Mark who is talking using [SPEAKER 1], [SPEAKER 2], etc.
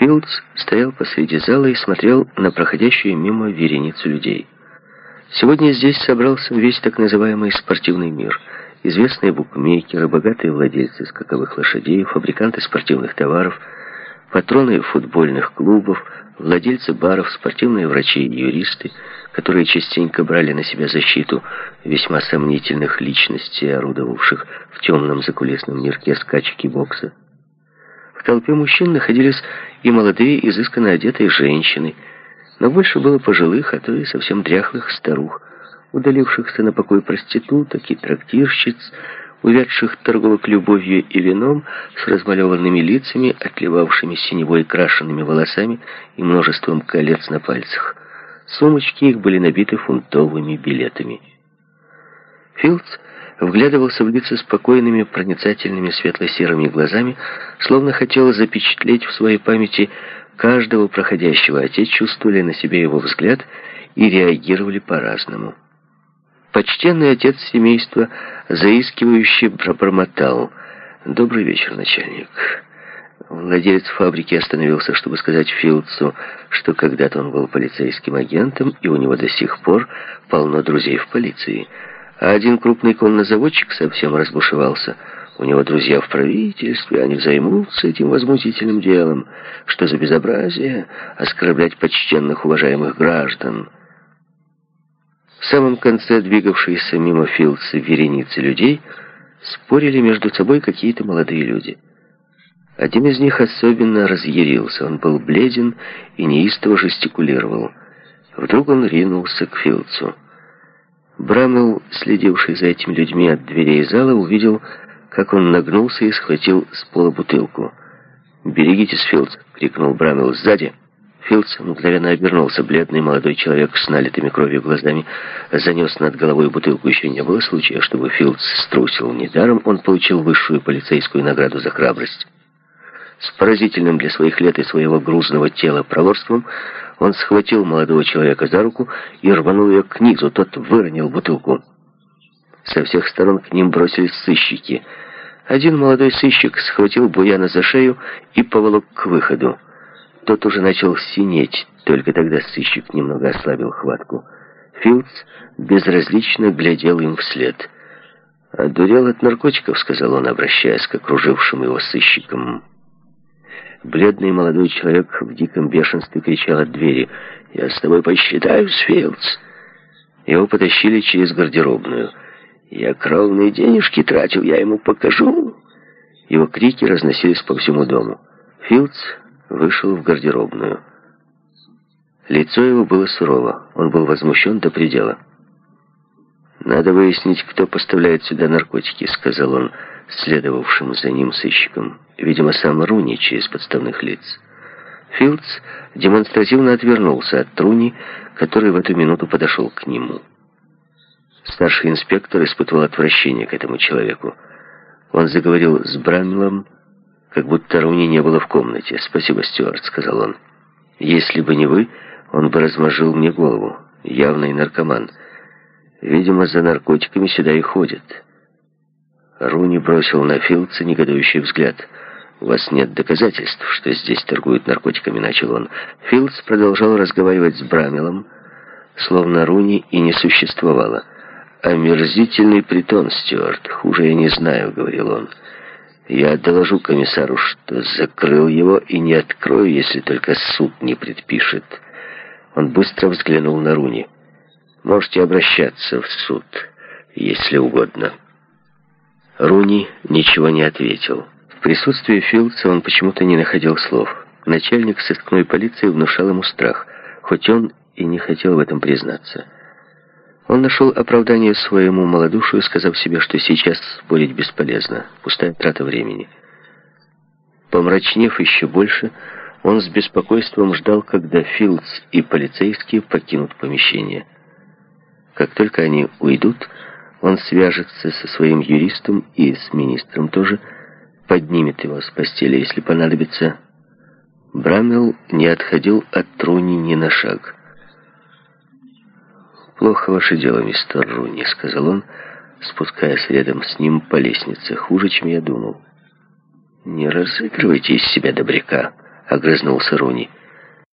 [SPEAKER 1] Филдс стоял посреди зала и смотрел на проходящую мимо вереницу людей. Сегодня здесь собрался весь так называемый спортивный мир. Известные букмекеры, богатые владельцы скаковых лошадей, фабриканты спортивных товаров, патроны футбольных клубов, владельцы баров, спортивные врачи и юристы, которые частенько брали на себя защиту весьма сомнительных личностей, орудовавших в темном закулисном мирке скачек и бокса. В толпе мужчин находились и молодые, изысканно одетые женщины, но больше было пожилых, а то и совсем дряхлых старух, удалившихся на покой проституток и трактирщиц, увядших торговок любовью и вином, с размалеванными лицами, отливавшими синевой крашенными волосами и множеством колец на пальцах. Сумочки их были набиты фунтовыми билетами. Филдс вглядывался в лица спокойными, проницательными светло-серыми глазами, словно хотел запечатлеть в своей памяти каждого проходящего, а те чувствовали на себе его взгляд и реагировали по-разному. Почтенный отец семейства заискивающе пробормотал: «Добрый вечер, начальник». Владелец фабрики остановился, чтобы сказать Филдсу, что когда-то он был полицейским агентом, и у него до сих пор полно друзей в полиции. А один крупный коннозаводчик совсем разбушевался. У него друзья в правительстве, они займутся этим возмутительным делом. Что за безобразие оскорблять почтенных, уважаемых граждан? В самом конце двигавшиеся мимо Филдса вереницы людей спорили между собой какие-то молодые люди. Один из них особенно разъярился. Он был бледен и неистово жестикулировал. Вдруг он ринулся к Филдсу. Брамелл, следивший за этими людьми от дверей зала, увидел, как он нагнулся и схватил с пола бутылку. «Берегитесь, Филдс!» — крикнул Брамелл сзади. Филдс мгновенно обернулся. Бледный молодой человек с налитыми кровью глазами занес над головой бутылку. Еще не было случая, чтобы Филдс струсил. Недаром он получил высшую полицейскую награду за храбрость. С поразительным для своих лет и своего грузного тела проворством он схватил молодого человека за руку и рванул ее к низу. Тот выронил бутылку. Со всех сторон к ним бросились сыщики. Один молодой сыщик схватил Буяна за шею и поволок к выходу. Тот уже начал синеть, только тогда сыщик немного ослабил хватку. Филдс безразлично глядел им вслед. «Одурел от наркотиков», — сказал он, обращаясь к окружившим его сыщикам. Бледный молодой человек в диком бешенстве кричал от двери: «Я с тобой посчитаюсь, Филдс!» Его потащили через гардеробную. «Я кровные денежки тратил, я ему покажу!» Его крики разносились по всему дому. Филдс вышел в гардеробную. Лицо его было сурово. Он был возмущен до предела. «Надо выяснить, кто поставляет сюда наркотики», — сказал он следовавшим за ним сыщикам. Видимо, сам Руни через подставных лиц. Филдс демонстративно отвернулся от Руни, который в эту минуту подошел к нему. Старший инспектор испытывал отвращение к этому человеку. Он заговорил с Брамеллом, как будто Руни не было в комнате. «Спасибо, Стюарт», — сказал он. «Если бы не вы, он бы размозжил мне голову. Явный наркоман. Видимо, за наркотиками сюда и ходит». Руни бросил на Филдса негодующий взгляд. «У вас нет доказательств, что здесь торгуют наркотиками», — начал он. Филдс продолжал разговаривать с Брамеллом, словно Руни и не существовало. «Омерзительный притон, Стюарт. Хуже я не знаю», — говорил он. «Я доложу комиссару, что закрыл его, и не открою, если только суд не предпишет». Он быстро взглянул на Руни. «Можете обращаться в суд, если угодно». Руни ничего не ответил. В присутствии Филдса он почему-то не находил слов. Начальник сыскной полиции внушал ему страх, хоть он и не хотел в этом признаться. Он нашел оправдание своему малодушию, сказав себе, что сейчас спорить бесполезно, пустая трата времени. Помрачнев еще больше, он с беспокойством ждал, когда Филдс и полицейские покинут помещение. Как только они уйдут, он свяжется со своим юристом и с министром тоже, поднимет его с постели, если понадобится. Брамелл не отходил от Руни ни на шаг. «Плохо ваше дело, мистер Руни», — сказал он, спускаясь рядом с ним по лестнице. «Хуже, чем я думал». «Не разыгрывайте из себя добряка», огрызнулся Руни.